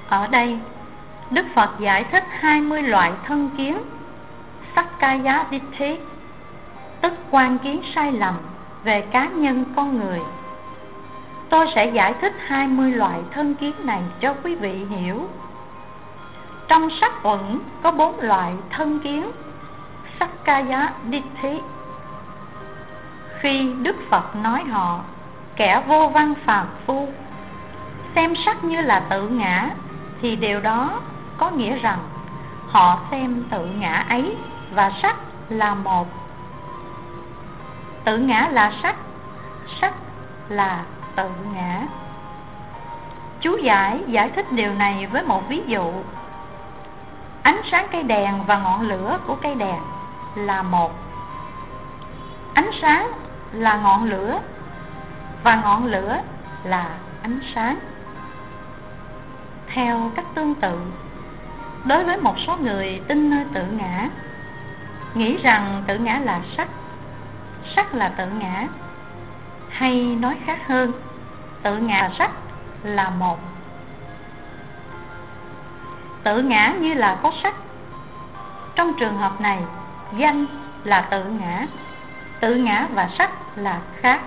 Ở đây, Đức Phật giải thích 20 loại thân kiến Sakkaya Ditthi, tức quan kiến sai lầm về cá nhân con người. Tôi sẽ giải thích 20 loại thân kiến này cho quý vị hiểu. Trong sách Uẩn có 4 loại thân kiến Sakkaya Ditthi. Khi Đức Phật nói họ, kẻ vô văn phàm phu, xem sắc như là tự ngã, thì điều đó có nghĩa rằng họ xem tự ngã ấy và sắc là một. Tự ngã là sắc, sắc là tự ngã. Chú giải thích điều này với một ví dụ. Ánh sáng cây đèn và ngọn lửa của cây đèn là một. Ánh sáng là ngọn lửa và ngọn lửa là ánh sáng. Theo cách tương tự, đối với một số người tin nơi tự ngã, nghĩ rằng tự ngã là sắc, sắc là tự ngã, hay nói khác hơn, tự ngã và sắc là một. Tự ngã như là có sắc. Trong trường hợp này, danh là tự ngã và sắc là khác.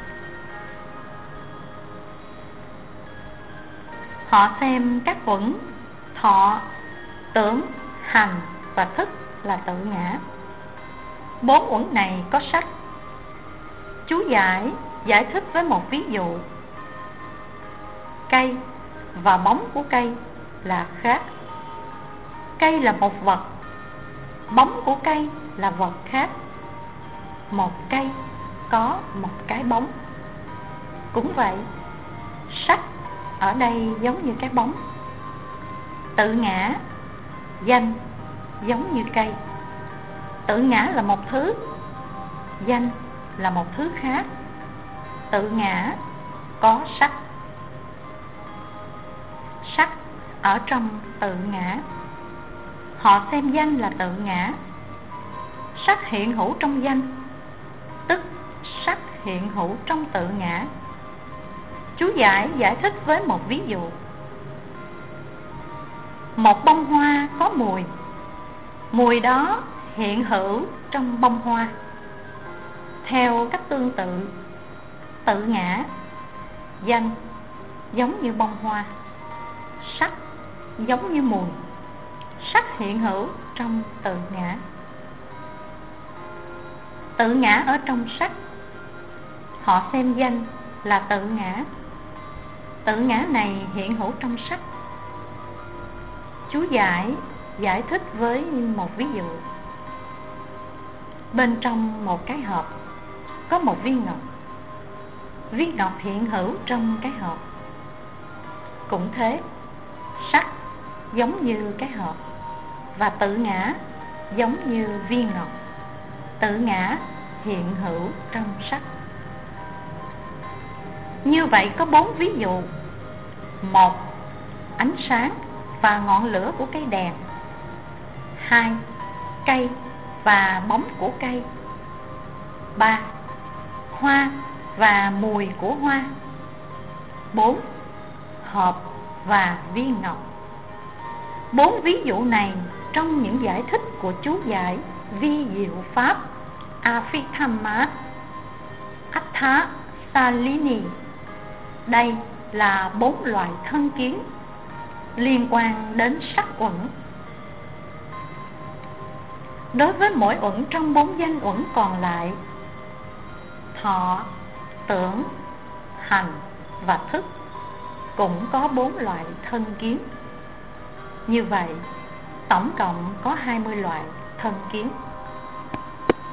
Họ xem các uẩn thọ, tưởng, hành và thức là tự ngã. 4 uẩn này có sắc. Chú giải thích với một ví dụ. Cây và bóng của cây là khác. Cây là một vật, bóng của cây là vật khác. Một cây có một cái bóng. Cũng vậy, sắc ở đây giống như cái bóng. Tự ngã, danh giống như cây. Tự ngã là một thứ, danh là một thứ khác. Tự ngã có sắc. Sắc ở trong tự ngã. Họ xem danh là tự ngã. Sắc hiện hữu trong danh, tức sắc hiện hữu trong tự ngã. Chú giải thích với một ví dụ. Một bông hoa có mùi. Mùi đó hiện hữu trong bông hoa. Theo cách tương tự, tự ngã, danh giống như bông hoa, sắc giống như mùi. Sắc hiện hữu trong tự ngã. Tự ngã ở trong sắc. Họ xem danh là tự ngã. Tự ngã này hiện hữu trong sắc. Chú giải thích với một ví dụ. Bên trong một cái hộp có một viên ngọc. Viên ngọc hiện hữu trong cái hộp. Cũng thế, sắc giống như cái hộp và tự ngã giống như viên ngọc. Tự ngã hiện hữu trong sắc. Như vậy có 4 ví dụ. 1. Ánh sáng và ngọn lửa của cây đèn. 2. Cây và bóng của cây. 3. Hoa và mùi của hoa. 4. Hộp và viên ngọc. 4 ví dụ này trong những giải thích của chú giải vi diệu pháp Abhidhamma Attha Salini. Đây là 4 loại thân kiến liên quan đến sắc uẩn. Đối với mỗi uẩn trong 4 danh uẩn còn lại, thọ, tưởng, hành và thức, cũng có 4 loại thân kiến. Như vậy, tổng cộng có 20 loại thân kiến.